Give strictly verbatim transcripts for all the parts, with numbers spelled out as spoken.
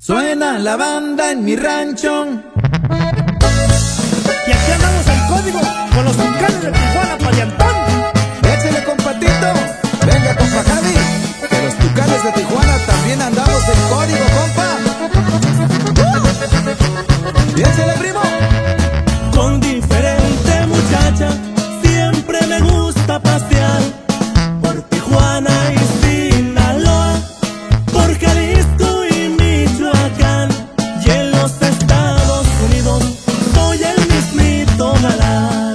Suena la banda en mi rancho. Y aquí andamos el código con los Tucanes de Tijuana, Payantón. Échale, compatito. Venga, compa Javi, que los Tucanes de Tijuana también andamos en código, compa. Y échale, primo. Con diferente muchacha siempre me gusta pasear por Tijuana y Sinaloa, por Jalisco y Michoacán, y en los Estados Unidos soy el mismito galán.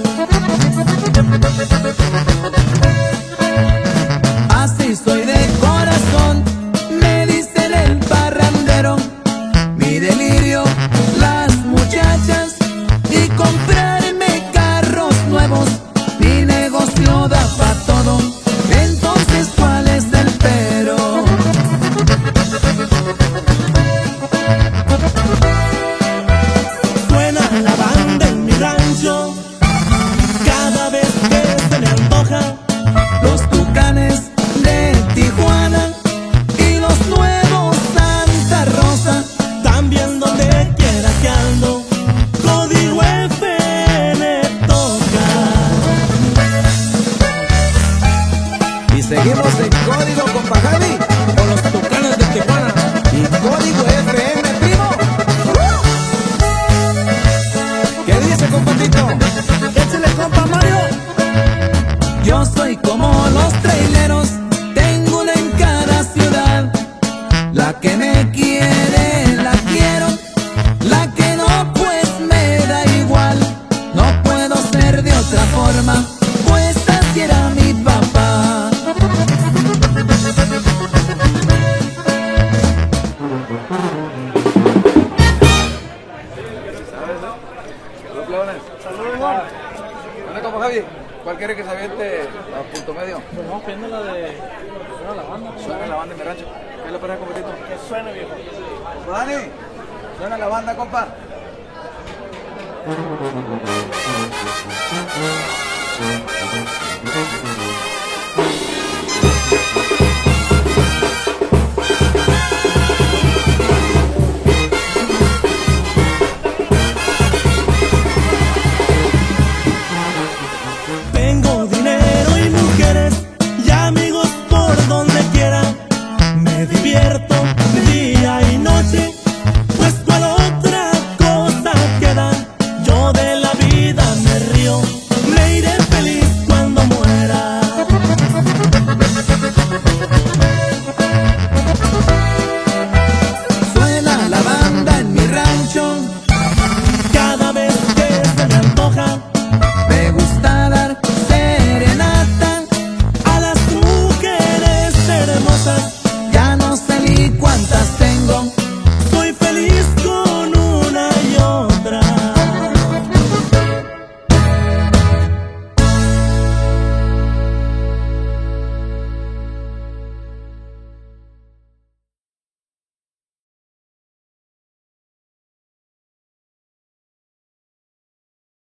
Así soy de corazón, me dicen el parrandero. Mi delirio, las muchachas y comprarme carros nuevos. Mi negocio da pa' todo, entonces ¿cuál es el pero? Suena la banda en mi rancho cada vez que se me antoja. Los Tucanes de Tijuana y los nuevos Santa Rosa. También donde quiera que ando, código F N toca. Y seguimos en código, compa Javi, con los Tucanes de Tijuana y código F M, primo. ¿Qué dice, compatito? Échale, compa Mario. Yo soy como los traileros, tengo una en cada ciudad. La que me quiere, la quiero. La que no, pues me da igual. No puedo ser de otra forma, pues así era mi papá. Saludos, Juan. ¿Dónde, compa Javi? ¿Cuál quiere que se aviente a punto medio? Pues vamos pidiendo la de. Suena la banda. Suena la banda en mi rancho. ¿Qué le parece, compatito? Que suene, viejo. Compa Dani, suena la banda, compa. Thank you.